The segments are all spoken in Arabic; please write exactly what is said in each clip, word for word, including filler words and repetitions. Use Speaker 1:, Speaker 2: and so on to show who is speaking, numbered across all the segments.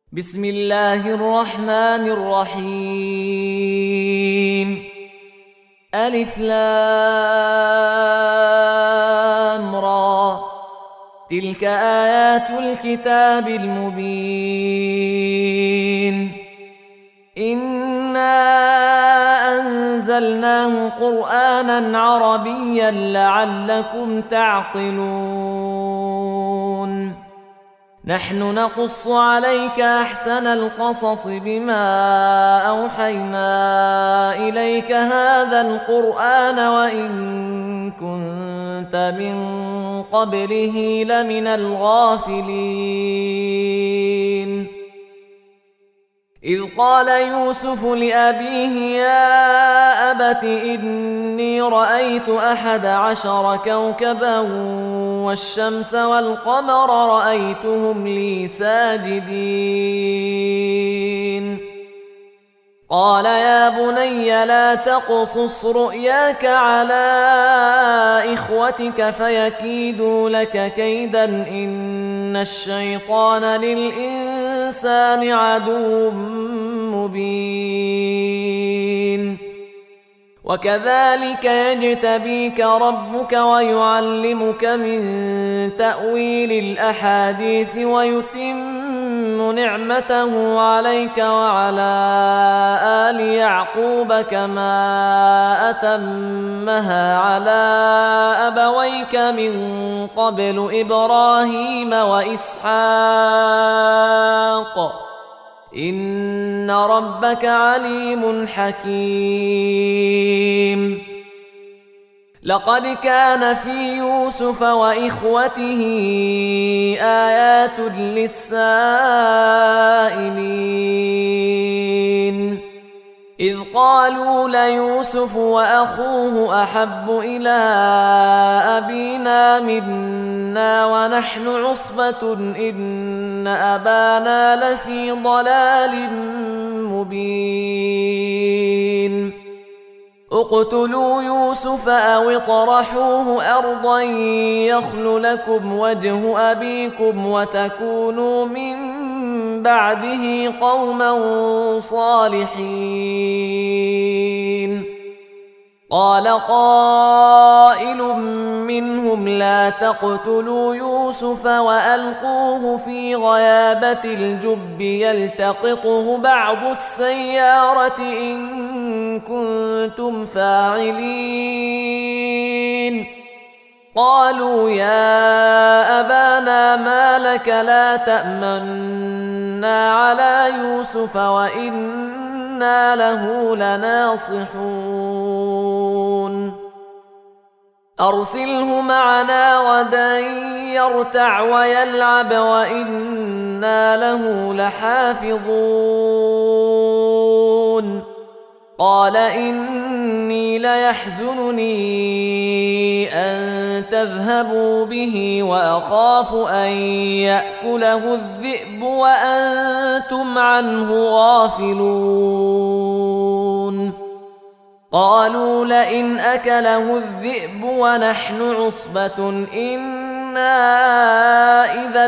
Speaker 1: بسم الله الرحمن الرحيم. ألف لام را، تلك آيات الكتاب المبين. إنا أنزلناه قرآنا عربيا لعلكم تعقلون. نحن نقص عليك أحسن القصص بما أوحينا إليك هذا القرآن وإن كنت من قبله لمن الغافلين. إذ قال يوسف لأبيه يا أبت إني رأيت أحد عشر كوكبا والشمس والقمر رأيتهم لي ساجدين. قال يا بني لا تقصص رؤياك على إخوتك فيكيدوا لك كيدا إن الشيطان للإنسان عدو مبين. وكذلك يجتبيك ربك ويعلمك من تأويل الأحاديث ويتم نعمته عليك وعلى آل يعقوب كما أتمها على أبويك من قبل إبراهيم وإسحاق إن ربك عليم حكيم. لقد كان في يوسف وإخوته آيات للسائلين إذ قالوا ليوسف وأخوه أحب إلى أبينا منا ونحن عصبة إن أبانا لفي ضلال مبين. اقتلوا يوسف أو اطرحوه أرضا يخل لكم وجه أبيكم وتكونوا من بعده قوما صالحين. قال قائل منهم لا تقتلوا يوسف وألقوه في غيابة الجب يلتقطه بعض السيارة إن كنتم فاعلين. قالوا يا أبانا ما لك لا تأمنا على يوسف وإنا له لناصحون. أرسله معنا غدا يرتع ويلعب وإنا له لحافظون. قال إني ليحزنني أن تذهبوا به وأخاف أن يأكله الذئب وأنتم عنه غافلون. قالوا لئن أكله الذئب ونحن عصبة إنا إذا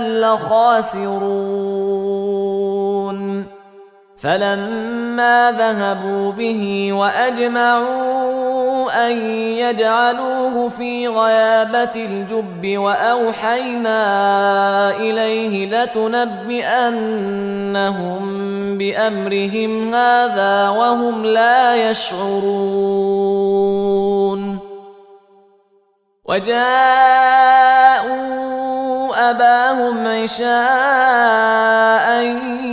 Speaker 1: لخاسرون. فلما ذهبوا به وأجمعوا أن يجعلوه في غيابة الجب وأوحينا إليه لتنبئنهم بأمرهم هذا وهم لا يشعرون. وجاءوا أباهم عشاء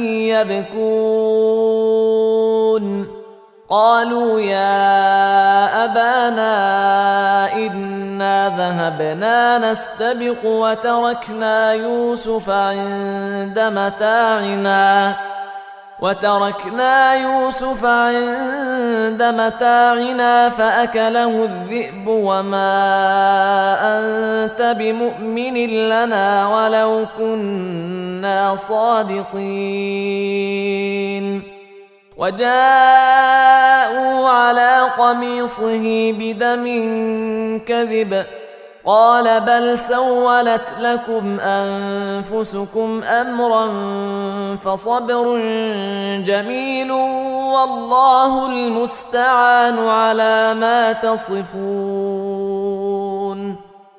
Speaker 1: يبكون. قالوا يا أبانا إنا ذهبنا نستبق وتركنا يوسف عند متاعنا وتركنا يوسف عند متاعنا فأكله الذئب وما أنت بمؤمن لنا ولو كنا صادقين. وجاءوا على قميصه بدم كذب قال بل سولت لكم أنفسكم أمرا فصبر جميل والله المستعان على ما تصفون.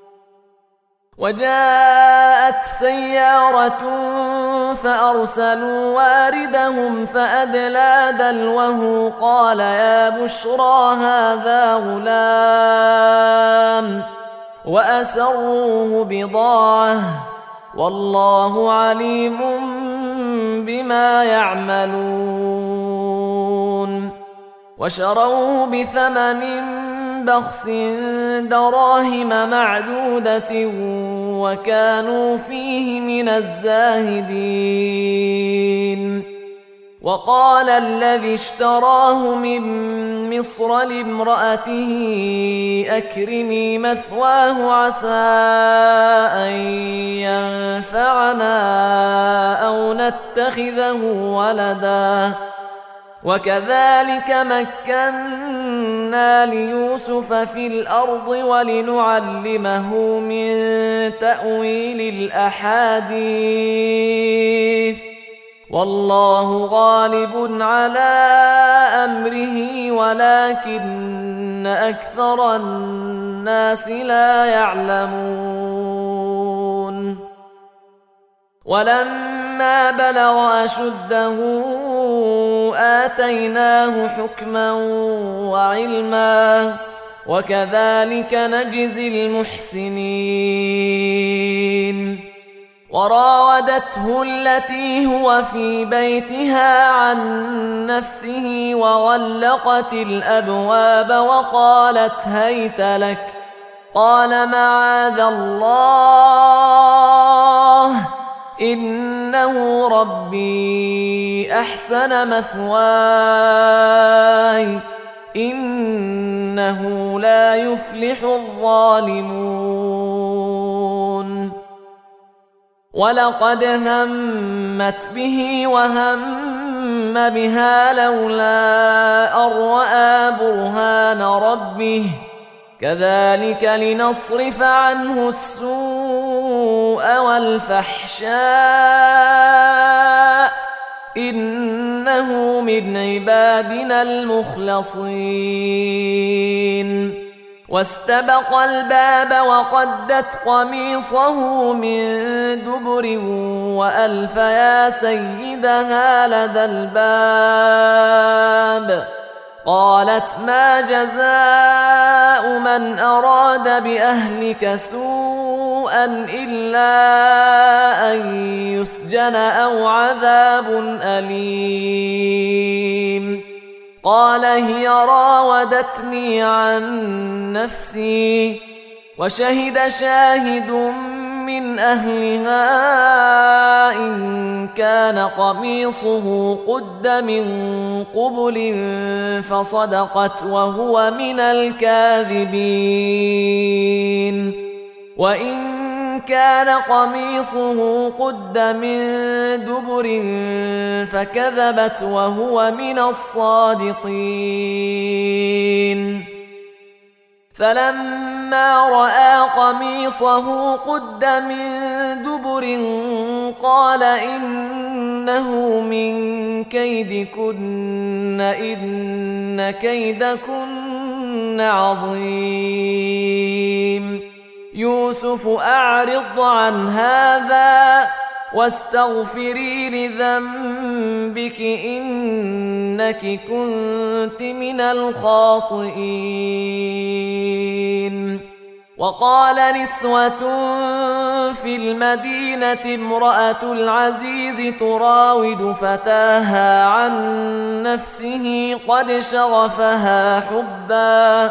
Speaker 1: وجاءت سيارة فأرسلوا واردهم فأدلى دلوه قال يا بشرى هذا غلام وأسروه بضاعة والله عليم بما يعملون. وشروه بثمن بخس دراهم معدودة وكانوا فيه من الزاهدين. وقال الذي اشتراه من مصر لامرأته أكرمي مثواه عسى أن ينفعنا أو نتخذه ولدا وكذلك مكنا ليوسف في الأرض ولنعلمه من تأويل الأحاديث والله غالب على أمره ولكن أكثر الناس لا يعلمون. ولما بلغ أشده آتيناه حكما وعلما وكذلك نجزي المحسنين. وراودته التي هو في بيتها عن نفسه وغلقت الأبواب وقالت هيت لك قال معاذ الله إنه ربي أحسن مثواي إنه لا يفلح الظالمون. ولقد همت به وهم بها لولا أن رأى برهان ربه كذلك لنصرف عنه السوء والفحشاء إنه من عبادنا المخلصين. واستبق الباب وقدت قميصه من دبر وألف يا سيدها لدى الباب قالت ما جزاء من أراد بأهلك سوءا إلا أن يسجن أو عذاب أليم. قال هي راودتني عن نفسي وشهد شاهد من أهلها إن كان قميصه قد من قبل فصدقت وهو من الكاذبين وإن كان قميصه قد من دبر فكذبت وهو من الصادقين. فلما رأى قميصه قد من دبر قال إنه من كيدكن إن كيدكن عظيم. يوسف أعرض عن هذا واستغفري لذنبك إنك كنت من الخاطئين. وقال نسوة في المدينة امرأة العزيز تراود فتاها عن نفسه قد شغفها حبا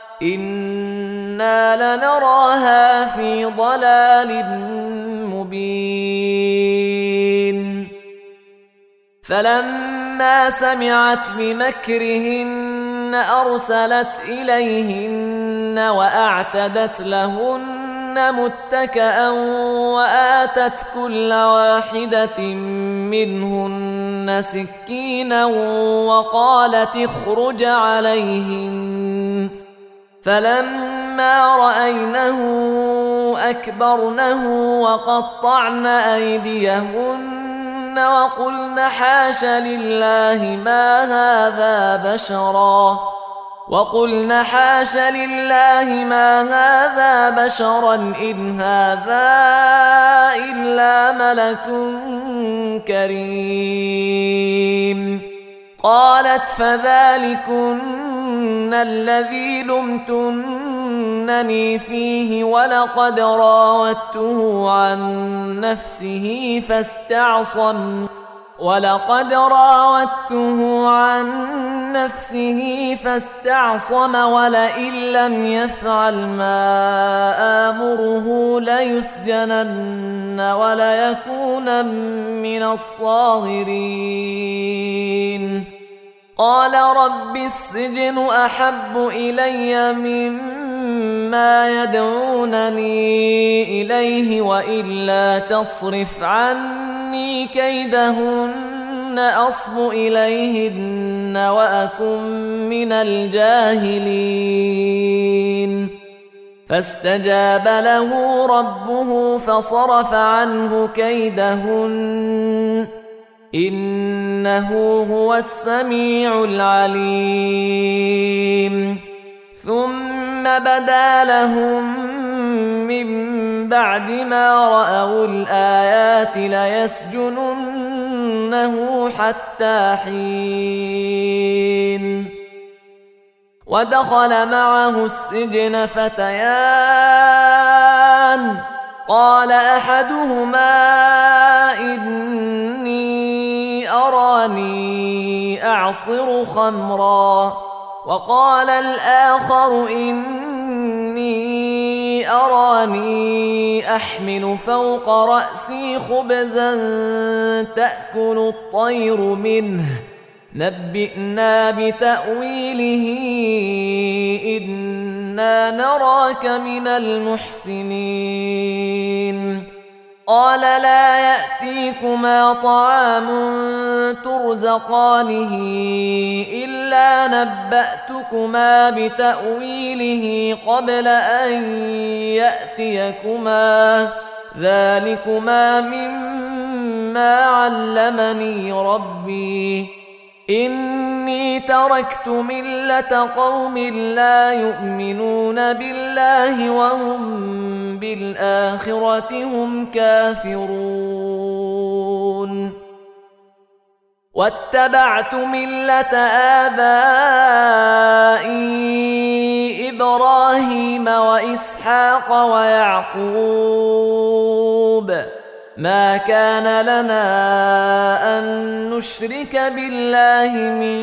Speaker 1: إنا لنراها في ضلال مبين. فلما سمعت بمكرهن أرسلت إليهن وأعتدت لهن متكأ وآتت كل واحدة منهن سكينا وقالت اخرج عليهن. فلما فلما رأينه أكبرنه وقطعن أيديهن وقلن حاش لله ما هذا بشرا وقلن حاش لله ما هذا بشرا إن هذا إلا ملك كريم. قالت فذلكن الذي لمتنني فيه ولقد راودته عن نفسه فاستعصم ولقد راودته عن نفسه فاستعصم ولئن لم يفعل ما آمره ليسجنن وليكونن من الصاغرين. قال رب السجن أحب إلي مما يدعونني إليه وإلا تصرف عني كيدهن أصب إليهن وأكن من الجاهلين. فاستجاب له ربه فصرف عنه كيدهن إنه هو السميع العليم. ثم بدا لهم من بعد ما رأوا الآيات ليسجننه حتى حين. ودخل معه السجن فتيان قال أحدهما إني أراني أعصر خمرا وقال الآخر إني أراني أحمل فوق رأسي خبزا تأكل الطير منه نبئنا بتأويله إنا نراك من المحسنين. قال لا يأتيكما طعام ترزقانه إلا نبأتكما بتأويله قبل أن يأتيكما ذلكما مما علمني ربي إني تركت ملة قوم لا يؤمنون بالله وهم بالآخرة هم كافرون. واتبعت ملة آبائي إبراهيم وإسحاق ويعقوب ما كان لنا أن نشرك بالله من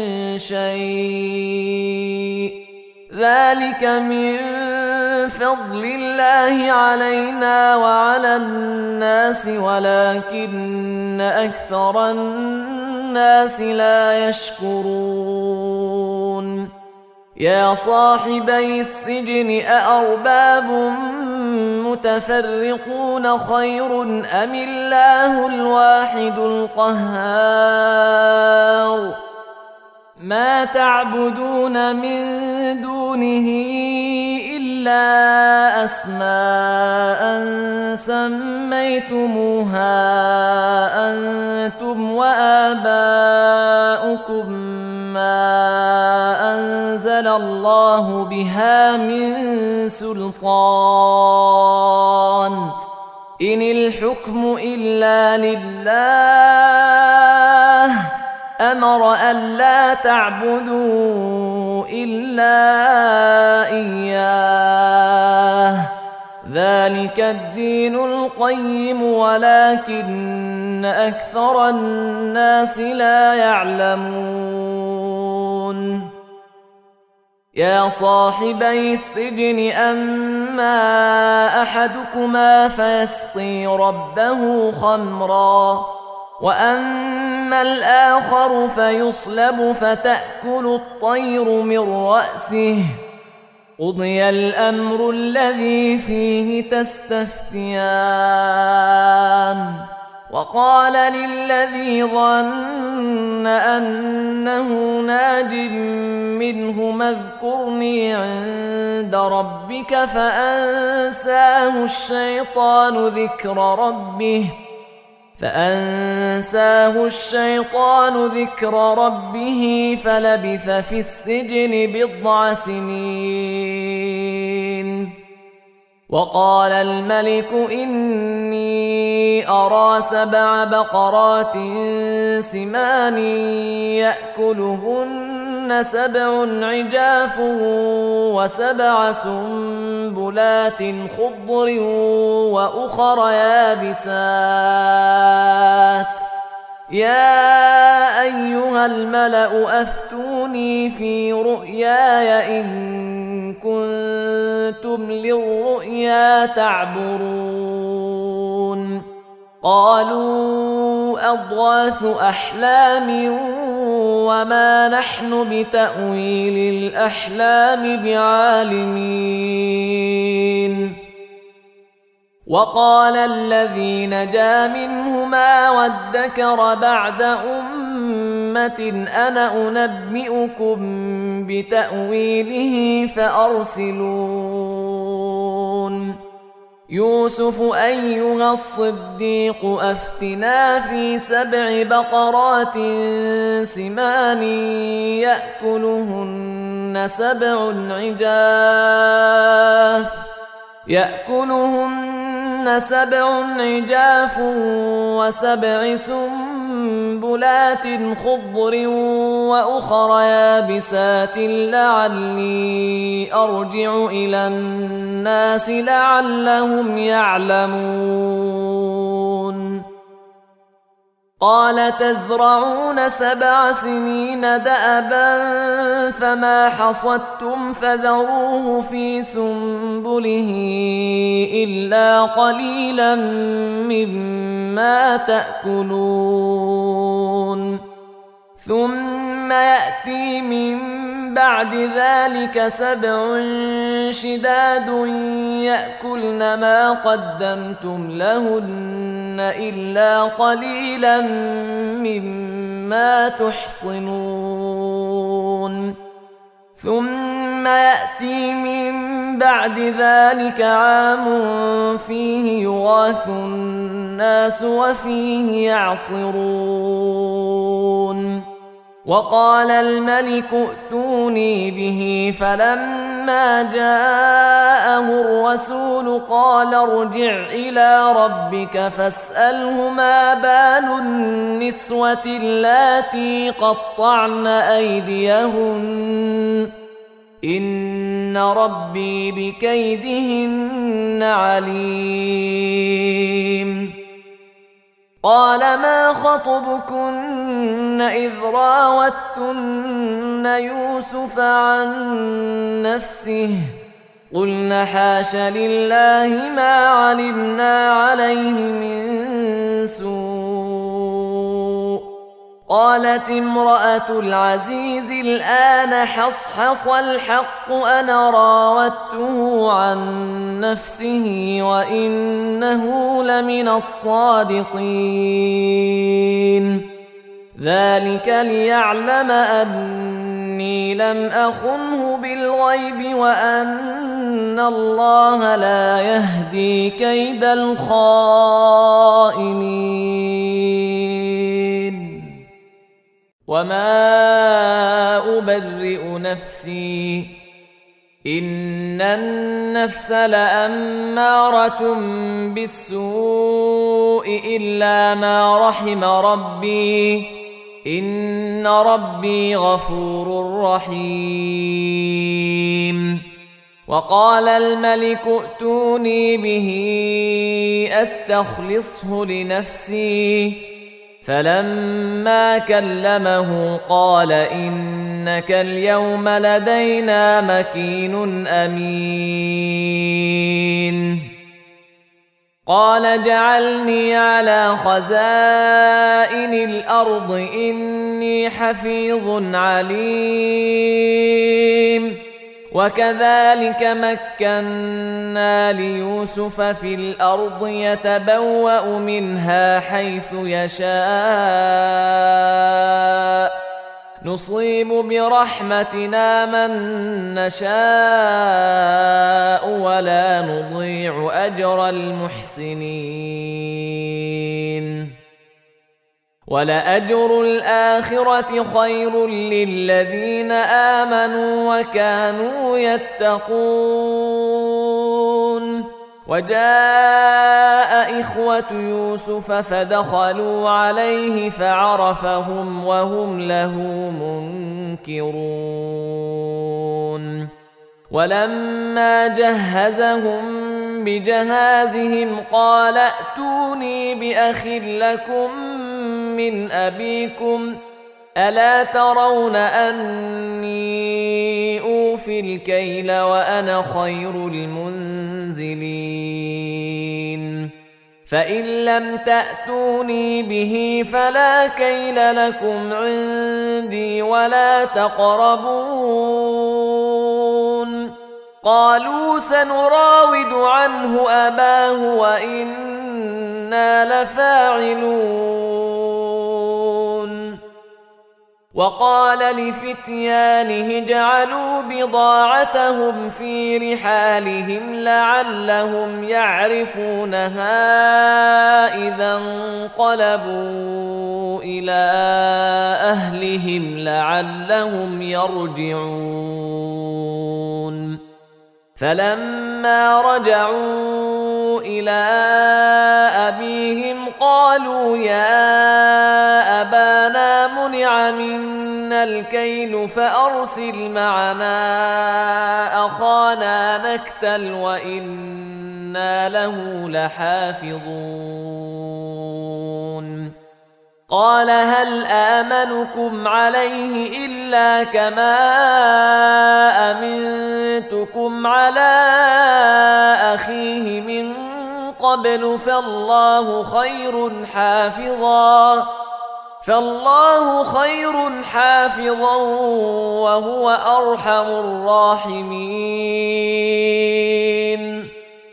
Speaker 1: شيء ذلك من فضل الله علينا وعلى الناس ولكن أكثر الناس لا يشكرون. يا صاحبي السجن أأرباب متفرقون خير أم الله الواحد القهار ما تعبدون من دونه إلا أسماء سميتموها أنتم وآباؤكم ما أنزل الله بها من سلطان إن الحكم إلا لله أمر ألا تعبدوا إلا إياه ذلك الدين القيم ولكن أكثر الناس لا يعلمون. يا صاحبي السجن أما أحدكما فيسقي ربه خمرا وأما الآخر فيصلب فتأكل الطير من رأسه قضي الأمر الذي فيه تستفتيان وقال للذي ظن أنه ناج منه اذكرني عند ربك فأنساه الشيطان ذكر ربه فأنساه الشيطان ذكر ربه فلبث في السجن بضع سنين. وقال الملك إني أرى سبع بقرات سمان يأكلهن سبع عجاف وسبع سنبلات خضر وأخر يابسات يا أيها الملأ أفتوني في رؤياي إن كنتم للرؤيا تعبرون. قالوا أضغاث أحلام وما نحن بتأويل الأحلام بعالمين. وقال الذي نجا منهما وادكر بعد أمة أنا أنبئكم بتأويله فأرسلون. يوسف أيها الصديق أفتنا في سبع بقرات سمان يأكلهن سبع عجاف يأكلهن سبع عجاف وسبع سنبلات خضر وأخر يابسات لعلي أرجع إلى الناس لعلهم يعلمون. قال تزرعون سبع سنين دأبا فما حصدتم فذروه في سنبله إلا قليلا مما تأكلون. ثم يأتي من بعد ذلك سبع شداد يأكلن ما قدمتم لهن إلا قليلا مما تحصنون. ثم يأتي من بعد ذلك عام فيه يغاث الناس وفيه يعصرون. وقال الملك ائتوني به فلما جاءه الرسول قال ارجع إلى ربك فاسأله ما بال النسوة اللاتي قطعن أيديهن إن ربي بكيدهن عليم. قال ما خطبكن إذ راوتن يوسف عن نفسه قلن حاش لله ما علمنا عليه من سوء. قالت امرأة العزيز الآن حصحص الحق أنا راودته عن نفسه وإنه لمن الصادقين. ذلك ليعلم أني لم أخنه بالغيب وأن الله لا يهدي كيد الخائنين. وما أبرئ نفسي إن النفس لأمارة بالسوء إلا ما رحم ربي إن ربي غفور رحيم. وقال الملك ائتوني به أستخلصه لنفسي فلما كلمه قال إنك اليوم لدينا مكين أمين. قال اجعلني على خزائن الأرض إني حفيظ عليم. وكذلك مكنا ليوسف في الأرض يتبوأ منها حيث يشاء نصيب برحمتنا من نشاء ولا نضيع أجر المحسنين ولأجر الآخرة خير للذين آمنوا وكانوا يتقون وجاء إخوة يوسف فدخلوا عليه فعرفهم وهم له منكرون ولما جهزهم بجهازهم قال ائتوني بأخ لكم من أبيكم ألا ترون أني أوفي الكيل وأنا خير المنزلين فإن لم تأتوني به فلا كيل لكم عندي ولا تقربون قالوا سنراود عنه أباه وإنا لفاعلون وقال لفتيانه جعلوا بضاعتهم في رحالهم لعلهم يعرفونها إذا انقلبوا إلى أهلهم لعلهم يرجعون فلما رجعوا إلى أبيهم قالوا يا أبانا منع منا الكيل فأرسل معنا أخانا نكتل وإنا له لحافظون قال هل آمنكم عليه إلا كما أمنتكم على أخيه من قبل فالله خير حافظا فالله خير حافظا وهو أرحم الراحمين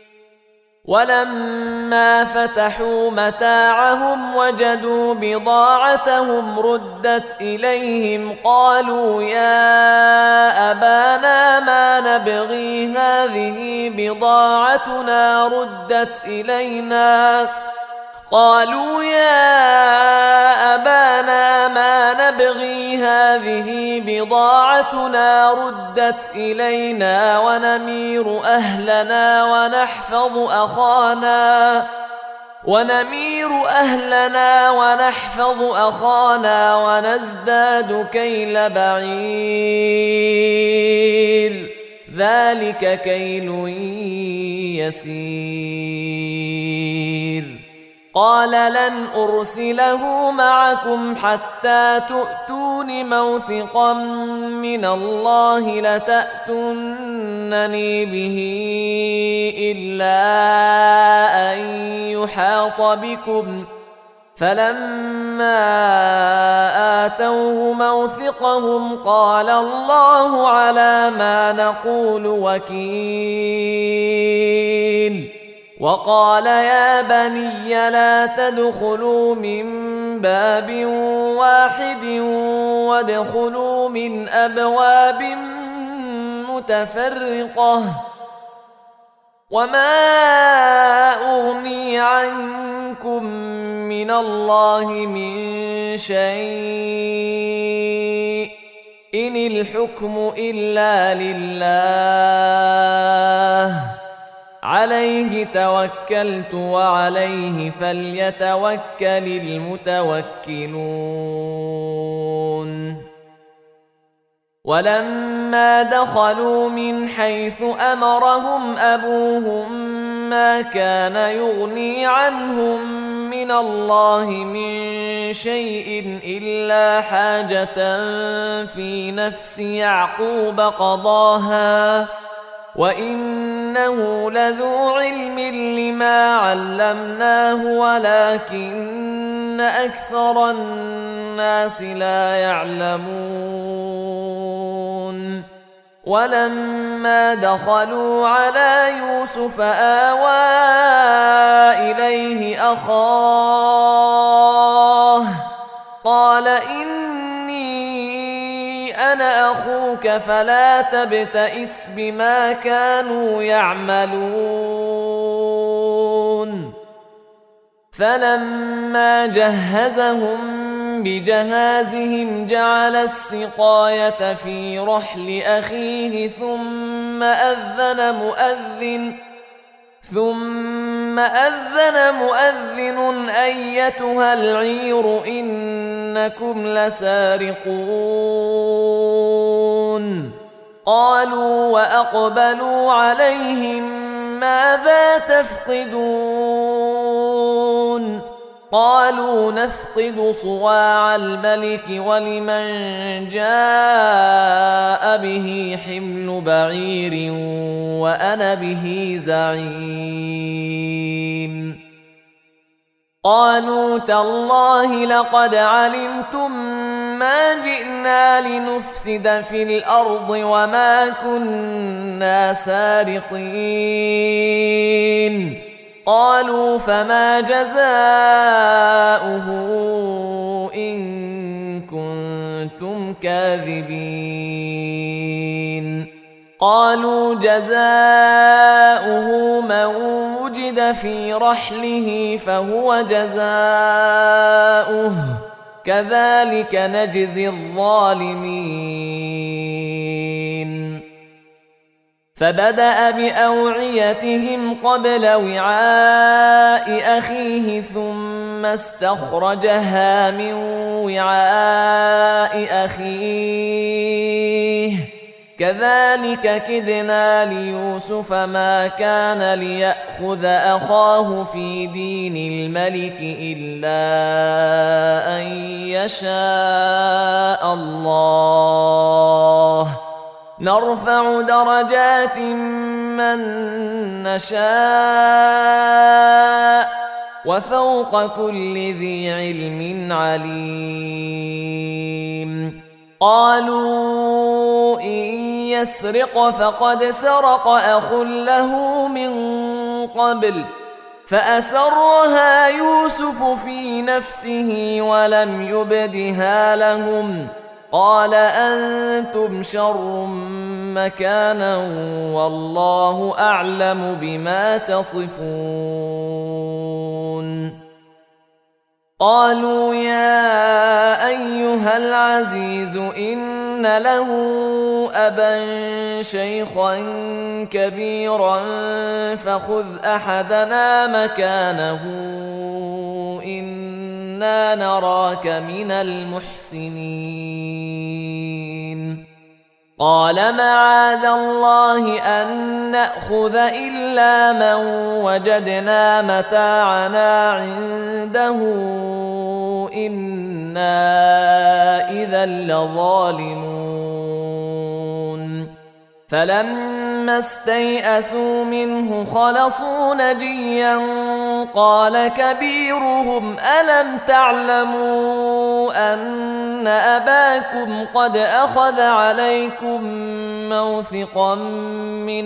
Speaker 1: ولما فتحوا متاعهم وجدوا بضاعتهم ردت إليهم قالوا يا أبانا ما نبغي هذه بضاعتنا ردت إلينا قالوا يا أبانا ما نبغي هذه بضاعتنا ردت إلينا ونمير أهلنا ونحفظ أخانا ونمير أهلنا ونحفظ أخانا ونزداد كيل بعير ذلك كيل يسير قال لن أرسله معكم حتى تؤتون موثقا من الله لتأتونني به إلا أن يحاط بكم فلما آتوه موثقهم قال الله على ما نقول وكيل وقال يا بني لا تدخلوا من باب واحد وادخلوا من أبواب متفرقة وما أغني عنكم من الله من شيء إن الحكم إلا لله عليه توكلت وعليه فليتوكل المتوكلون ولما دخلوا من حيث أمرهم أبوهم ما كان يغني عنهم من الله من شيء إلا حاجة في نفس يعقوب قضاها وإنه لذو علم لما علمناه ولكن أكثر الناس لا يعلمون ولما دخلوا على يوسف آوى إليه أخاه قال إني أنا أخوك فلا تبتئس بما كانوا يعملون فلما جهزهم بجهازهم جعل السقاية في رحل أخيه ثم أذن مؤذن ثم أذن مؤذن أيتها العير إنكم لسارقون قالوا وأقبلوا عليهم ماذا تفقدون قالوا نفقد صواع الملك ولمن جاء به حمل بعير وأنا به زعيم قالوا تالله لقد علمتم ما جئنا لنفسد في الأرض وما كنا سارقين قالوا فما جزاؤه إن كنتم كاذبين قالوا جزاؤه من وجد في رحله فهو جزاؤه كذلك نجزي الظالمين فبدأ بأوعيتهم قبل وعاء أخيه ثم استخرجها من وعاء أخيه كذلك كدنا ليوسف ما كان ليأخذ أخاه في دين الملك إلا أن يشاء الله نرفع درجات من نشاء وفوق كل ذي علم عليم قالوا إن يسرق فقد سرق أخ له من قبل فأسرها يوسف في نفسه ولم يبدها لهم قال أنتم شر مكانا والله أعلم بما تصفون قالوا يا أيها العزيز إن له أبا شيخا كبيرا فخذ أحدنا مكانه إنا نراك من المحسنين قال معاذ الله أن نأخذ إلا من وجدنا متاعنا عنده إنا إذا لظالمون فلما استيئسوا منه خلصوا نجيا قال كبيرهم ألم تعلموا أن أباكم قد أخذ عليكم موثقا من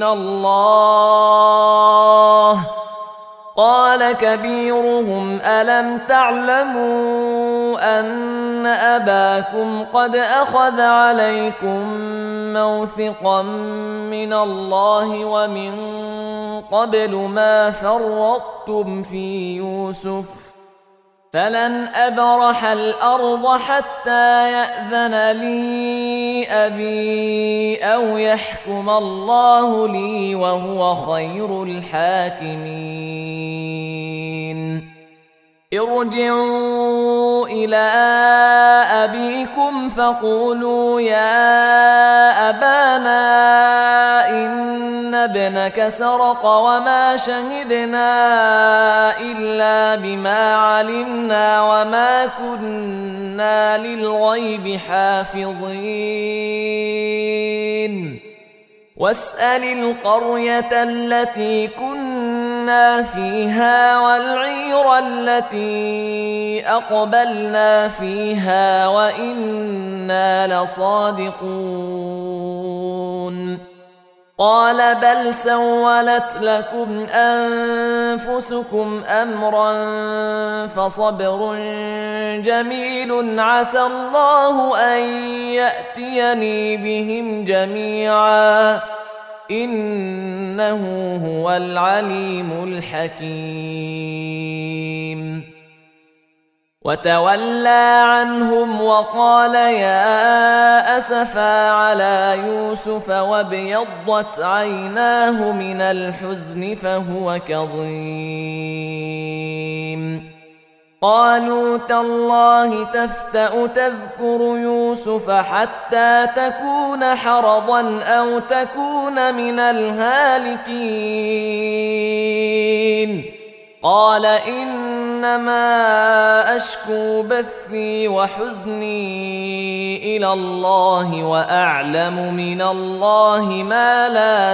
Speaker 1: الله قال كبيرهم ألم تعلموا أن أباكم قد أخذ عليكم موثقا من الله ومن قبل ما فرطتم في يوسف فلن أبرح الأرض حتى يأذن لي أبي أو يحكم الله لي وهو خير الحاكمين ارجعوا إلى أبيكم فقولوا يا أبانا إن ابنك سرق وما شهدنا إلا بما علمنا وما كنا للغيب حافظين واسأل القرية التي كنا كنا فيها والعير التي أقبلنا فيها وإنا لصادقون قال بل سولت لكم أنفسكم أمرا فصبر جميل عسى الله أن يأتيني بهم جميعا إنه هو العليم الحكيم وتولى عنهم وقال يا أسفا على يوسف وابيضت عيناه من الحزن فهو كظيم قالوا تالله تفتأ تذكر يوسف حتى تكون حرضا أو تكون من الهالكين قال إنما أشكو بثي وحزني إلى الله وأعلم من الله ما لا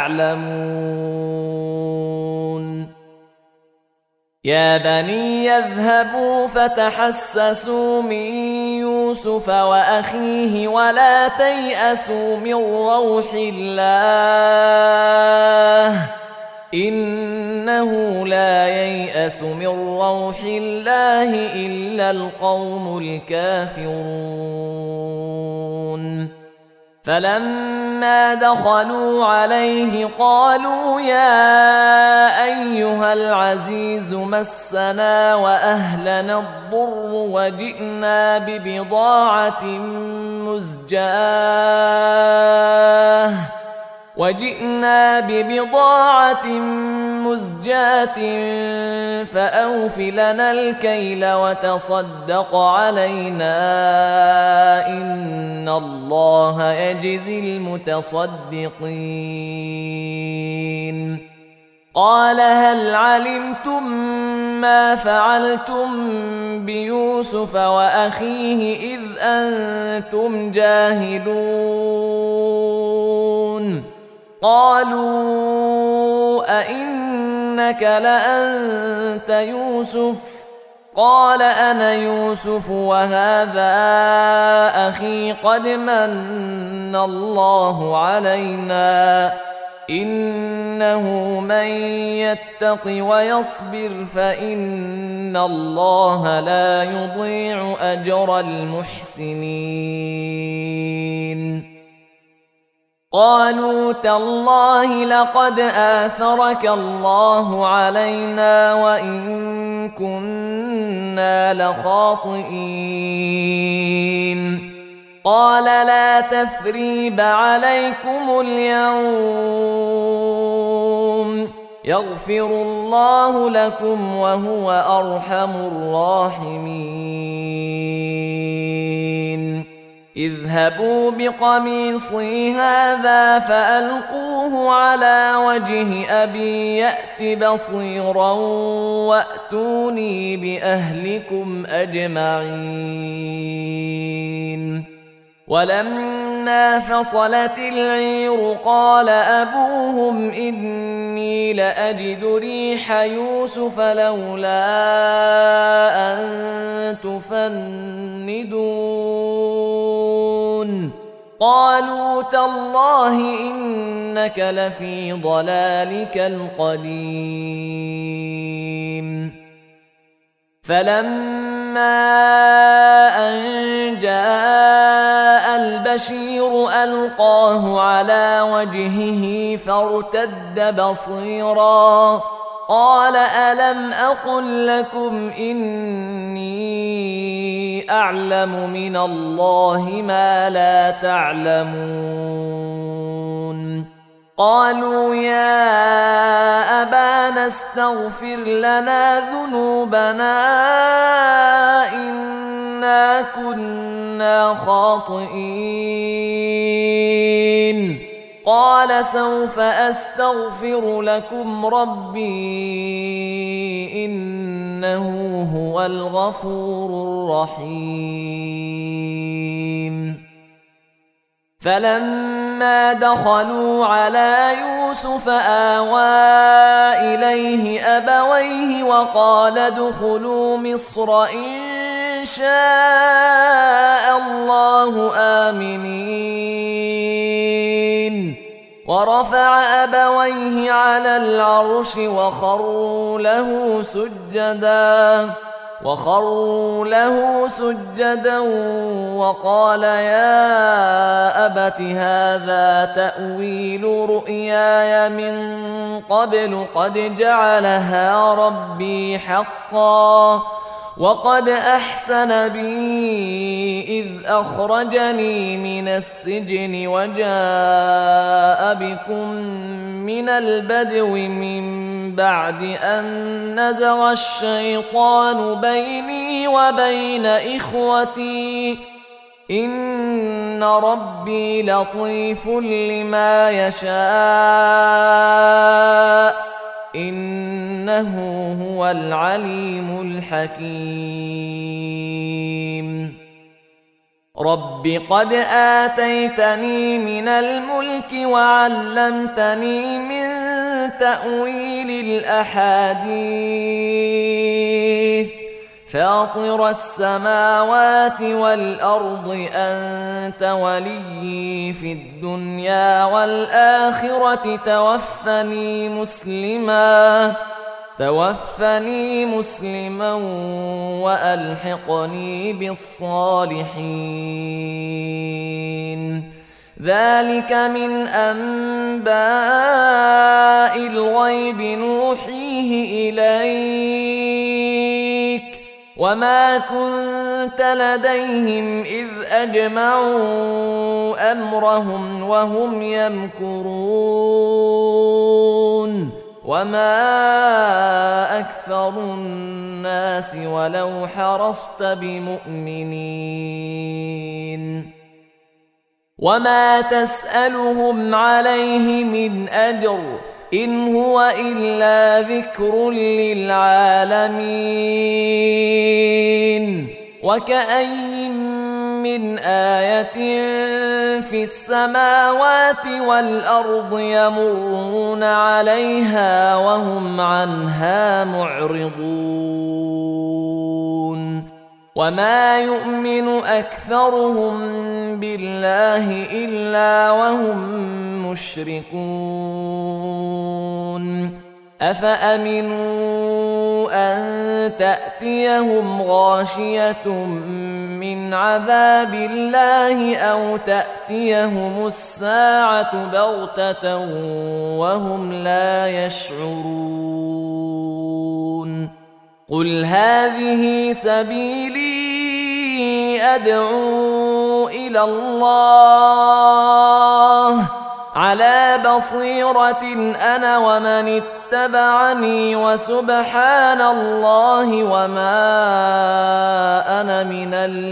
Speaker 1: تعلمون يا بني يذهبوا فتحسسوا من يوسف وأخيه ولا تيأسوا من روح الله إنه لا ييأس من روح الله إلا القوم الكافرون فلما دخلوا عليه قالوا يا أيها العزيز مسنا وأهلنا الضر وجئنا ببضاعة مزجاة وجئنا ببضاعة مزجاة فأوف لنا الكيل وتصدق علينا إن الله يجزي المتصدقين قال هل علمتم ما فعلتم بيوسف وأخيه إذ أنتم جاهلون قالوا أئنك لأنت يوسف قال أنا يوسف وهذا أخي قد من الله علينا إنه من يتق ويصبر فإن الله لا يضيع أجر المحسنين قالوا تالله لقد آثرك الله علينا وإن كنا لخاطئين قال لا تثريب عليكم اليوم يغفر الله لكم وهو أرحم الراحمين اذهبوا بقميصي هذا فألقوه على وجه أبي يأت بصيرا وأتوني بأهلكم أجمعين ولما فصلت العير قال أبوهم إني لأجد ريح يوسف لولا أن تفندون قالوا تالله إنك لفي ضلالك القديم فلما أن جاء البشير ألقاه على وجهه فارتد بصيرا قال ألم أقل لكم إني أعلم من الله ما لا تعلمون قالوا يا أبانا استغفر لنا ذنوبنا إنا كنا خاطئين قال سوف أستغفر لكم ربي إنه هو الغفور الرحيم فلما فلما دخلوا على يوسف آوى إليه أبويه وقال ادخلوا مصر إن شاء الله آمنين ورفع أبويه على العرش وخروا له سجدا وخروا له سجدا وقال يا أبت هذا تأويل رؤياي من قبل قد جعلها ربي حقا وقد أحسن بي إذ أخرجني من السجن وجاء بكم من البدو من بعد أن نزغ الشيطان بيني وبين إخوتي إن ربي لطيف لما يشاء إنه هو العليم الحكيم رب قد آتيتني من الملك وعلمتني من تأويل الأحاديث فاطر السماوات والأرض أنت وليي في الدنيا والآخرة توفني مسلما توفني مسلما وألحقني بالصالحين ذلك من أنباء الغيب نوحيه إليك وما كنت لديهم إذ أجمعوا أمرهم وهم يمكرون وما أكثر الناس ولو حرصت بمؤمنين وما تسألهم عليه من أجر إن هو إلا ذكر للعالمين وكأي من آية في السماوات والأرض يمرون عليها وهم عنها معرضون وما يؤمن أكثرهم بالله إلا وهم مشركون أفأمنوا أن تأتيهم غاشية من عذاب الله أو تأتيهم الساعة بغتة وهم لا يشعرون قل هذه سبيلي أدعو إلى الله على بصيرة أنا ومن اتبعني وسبحان الله وما أنا من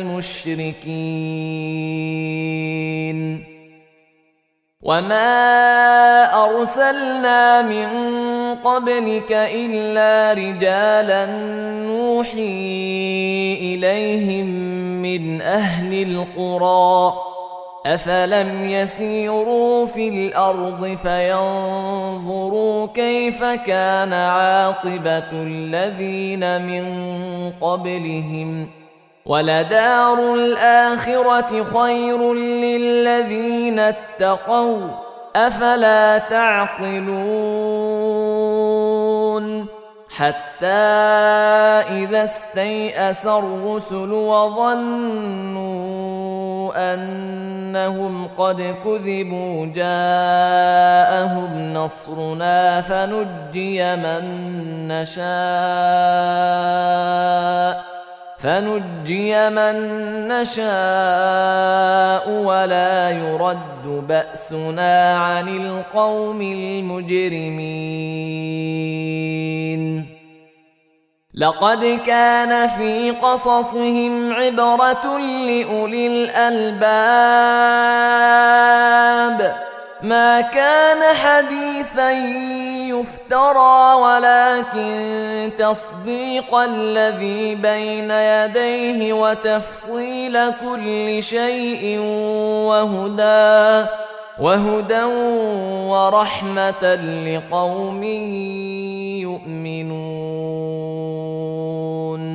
Speaker 1: المشركين وما أرسلنا من قبلك إلا رجالا نوحي إليهم من أهل القرى أفلم يسيروا في الأرض فينظروا كيف كان عاقبة الذين من قبلهم ولدار الآخرة خير للذين اتقوا أفلا تعقلون حتى إذا استيأس الرسل وظنوا أنهم قد كذبوا جاءهم نصرنا فنجي من نشاء فنجي من نشاء ولا يرد بأسنا عن القوم المجرمين لقد كان في قصصهم عبرة لأولي الألباب ما كان حديثا يفترى ولكن تصديق الذي بين يديه وتفصيل كل شيء وهدى وهدى ورحمة لقوم يؤمنون.